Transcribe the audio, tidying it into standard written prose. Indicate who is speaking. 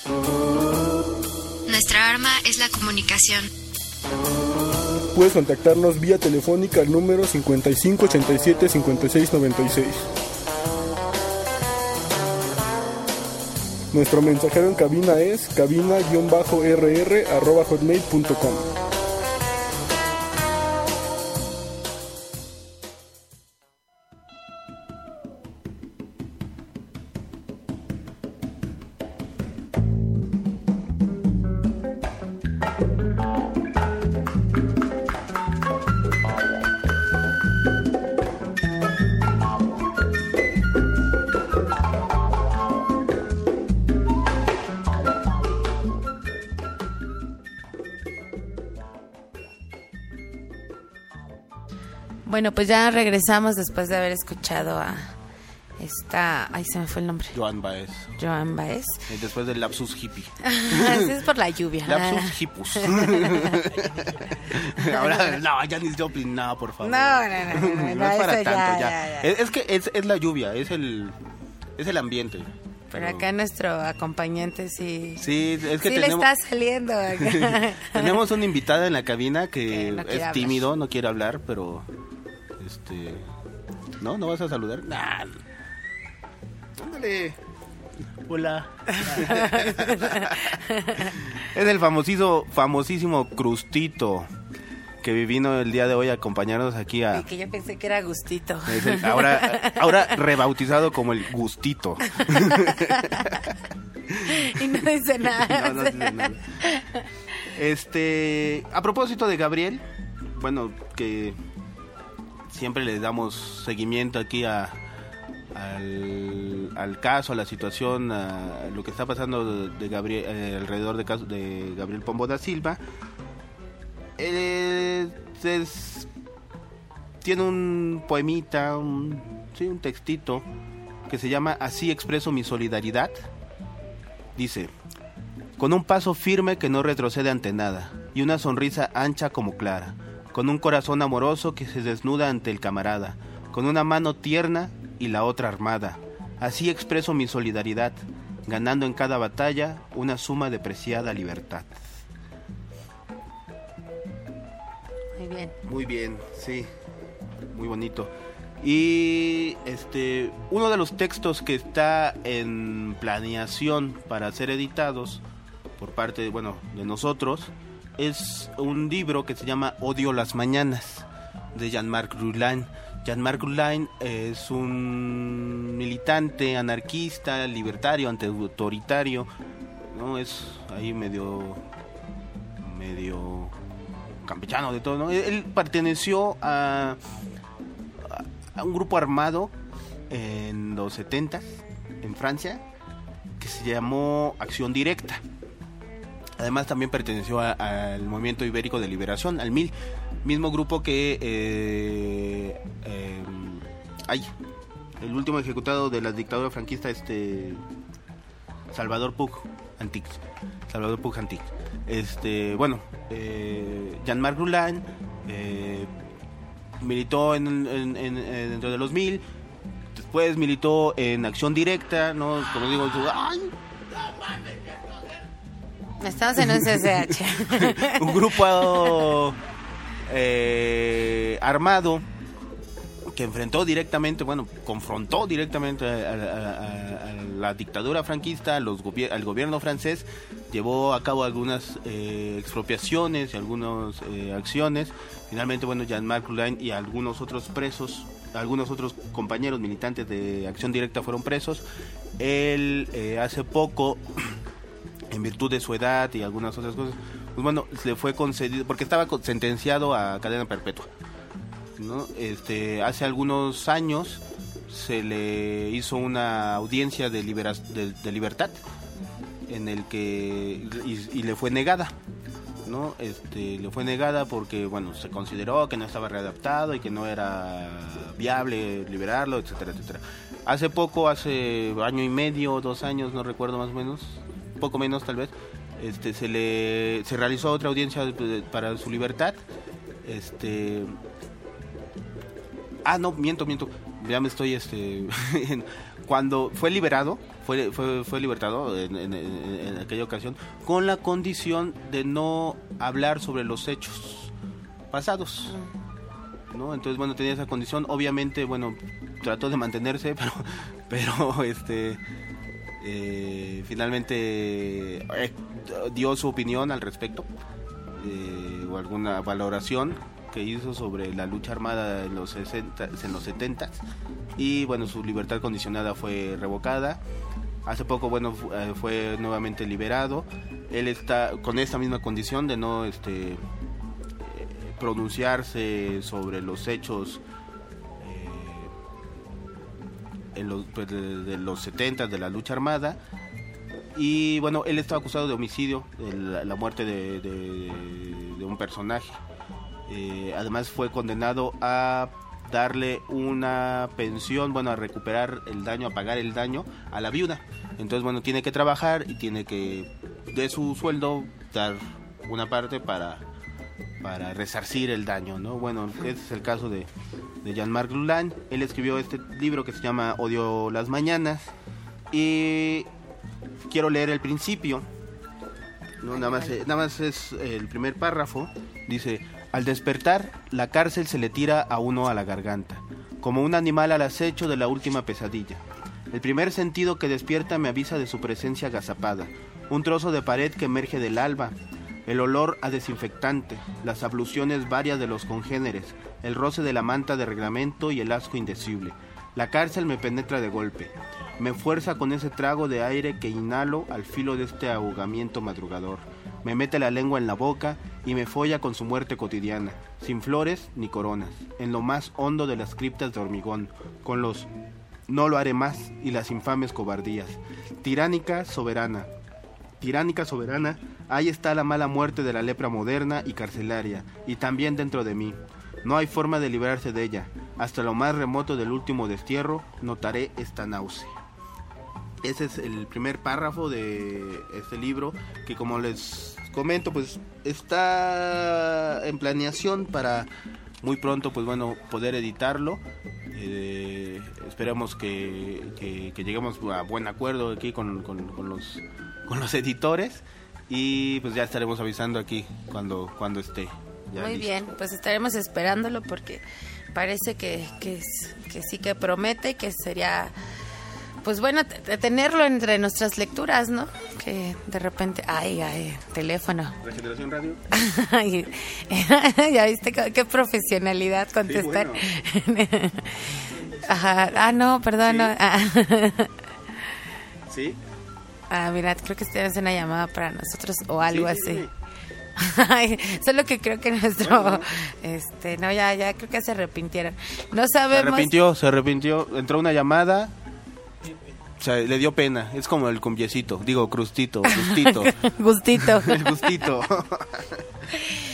Speaker 1: Nuestra arma es la comunicación.
Speaker 2: Puedes contactarnos vía telefónica al número 55 87 56 96. Nuestro mensajero en cabina es cabina-rr@hotmail.com.
Speaker 3: Bueno, pues ya regresamos después de haber escuchado a esta... Ay, se me fue el nombre.
Speaker 4: Joan Baez.
Speaker 3: Joan Baez.
Speaker 4: Después del lapsus hippie.
Speaker 3: Así es por la lluvia.
Speaker 4: Lapsus hippus. Ahora, no, Janis Joplin, no, por favor.
Speaker 3: No,
Speaker 4: no es para tanto, ya. Es que es la lluvia, es el ambiente.
Speaker 3: Pero acá nuestro acompañante sí...
Speaker 4: Sí, es que
Speaker 3: sí
Speaker 4: tenemos...
Speaker 3: le está saliendo.
Speaker 4: Tenemos una invitada en la cabina que
Speaker 3: no
Speaker 4: es tímido, no quiere hablar, pero... ¿No? ¿No vas a saludar? Nah. Ándale. Hola. Es el famosísimo Crustito, que vino el día de hoy a acompañarnos aquí a...
Speaker 3: Y que yo pensé que era Gustito.
Speaker 4: Ahora rebautizado como el Gustito.
Speaker 3: Y no dice nada.
Speaker 4: No dice nada. A propósito de Gabriel, bueno, que siempre le damos seguimiento aquí al caso, a la situación, a lo que está pasando de Gabriel, alrededor del caso de Gabriel Pombo da Silva. Tiene un poemita, un textito que se llama Así expreso mi solidaridad. Dice: con un paso firme que no retrocede ante nada, y una sonrisa ancha como clara, con un corazón amoroso que se desnuda ante el camarada, con una mano tierna y la otra armada. Así expreso mi solidaridad, ganando en cada batalla una suma de preciada libertad.
Speaker 3: Muy bien.
Speaker 4: Muy bien, sí, muy bonito. Y uno de los textos que está en planeación para ser editados por parte de nosotros es un libro que se llama Odio las mañanas, de Jean-Marc Roulain. Jean-Marc Roulain es un militante anarquista, libertario, antiautoritario, ¿no? Es ahí medio campechano de todo, ¿no? Él perteneció a un grupo armado en los 70s en Francia que se llamó Acción Directa. Además también perteneció al Movimiento Ibérico de Liberación, al MIL, mismo grupo que el último ejecutado de la dictadura franquista, Salvador Puig Antich. Jean-Marc Roulain militó dentro de los MIL, después militó en Acción Directa, ¿no? Como digo,
Speaker 3: estamos en un CCH.
Speaker 4: un grupo armado que confrontó directamente a la dictadura franquista, al gobierno francés, llevó a cabo algunas expropiaciones y algunas acciones. Finalmente, Jean-Marc Roulain y algunos otros presos, algunos otros compañeros militantes de Acción Directa fueron presos. Él hace poco, en virtud de su edad y algunas otras cosas, le fue concedido, porque estaba sentenciado a cadena perpetua, ¿no? Hace algunos años se le hizo una audiencia de libertad en el que y le fue negada, ¿no? Le fue negada porque se consideró que no estaba readaptado y que no era viable liberarlo, etcétera. Hace año y medio, 2 años, no recuerdo, más o menos, poco menos tal vez, se realizó otra audiencia para su libertad. No, miento, ya me estoy cuando fue liberado, fue libertado en aquella ocasión, con la condición de no hablar sobre los hechos pasados, ¿no? Entonces, bueno, tenía esa condición. Obviamente, bueno, trató de mantenerse, pero finalmente dio su opinión al respecto, o alguna valoración que hizo sobre la lucha armada en los 70s, y bueno, su libertad condicionada fue revocada. Hace poco, bueno, fue nuevamente liberado. Él está con esta misma condición de no pronunciarse sobre los hechos de los 70 de la lucha armada. Y bueno, él estaba acusado de homicidio, de la muerte de un personaje. Además fue condenado a darle una pensión, bueno, a recuperar el daño, a pagar el daño a la viuda. Entonces, bueno, tiene que trabajar y tiene que de su sueldo dar una parte para resarcir el daño, ¿no? Bueno, ese es el caso de Jean-Marc Lulin. Él escribió este libro que se llama Odio las mañanas, y quiero leer el principio, ¿no? Nada más es el primer párrafo. Dice: al despertar, la cárcel se le tira a uno a la garganta, como un animal al acecho de la última pesadilla. El primer sentido que despierta me avisa de su presencia agazapada, un trozo de pared que emerge del alba, el olor a desinfectante, las abluciones varias de los congéneres, el roce de la manta de reglamento y el asco indecible. La cárcel me penetra de golpe, me fuerza con ese trago de aire que inhalo al filo de este ahogamiento madrugador. Me mete la lengua en la boca y me folla con su muerte cotidiana, sin flores ni coronas, en lo más hondo de las criptas de hormigón, con los no lo haré más y las infames cobardías. Tiránica soberana, ahí está la mala muerte de la lepra moderna y carcelaria, y también dentro de mí. No hay forma de librarse de ella. Hasta lo más remoto del último destierro notaré esta náusea. Ese es el primer párrafo de este libro, que, como les comento, pues está en planeación para muy pronto, pues bueno, poder editarlo. Esperamos que lleguemos a buen acuerdo aquí con los editores, y pues ya estaremos avisando aquí cuando esté ya
Speaker 3: muy
Speaker 4: listo.
Speaker 3: bien, pues estaremos esperándolo, porque parece que sí que promete, que sería pues bueno tenerlo entre nuestras lecturas, ¿no? Que de repente ay, teléfono.
Speaker 4: Regeneración Radio.
Speaker 3: Ya viste qué profesionalidad contestar.
Speaker 4: Sí, bueno.
Speaker 3: Ajá. No, perdón.
Speaker 4: Sí.
Speaker 3: No.
Speaker 4: ¿Sí?
Speaker 3: Mira, creo que tienes una llamada para nosotros o algo
Speaker 4: Sí,
Speaker 3: así.
Speaker 4: sí.
Speaker 3: Ay, solo que creo que nuestro
Speaker 4: Bueno.
Speaker 3: no, ya creo que se arrepintieron. No sabemos.
Speaker 4: Se arrepintió, entró una llamada. O sea, le dio pena. Es como el cumbiecito, digo, Crustito.
Speaker 3: Gustito.
Speaker 4: El gustito.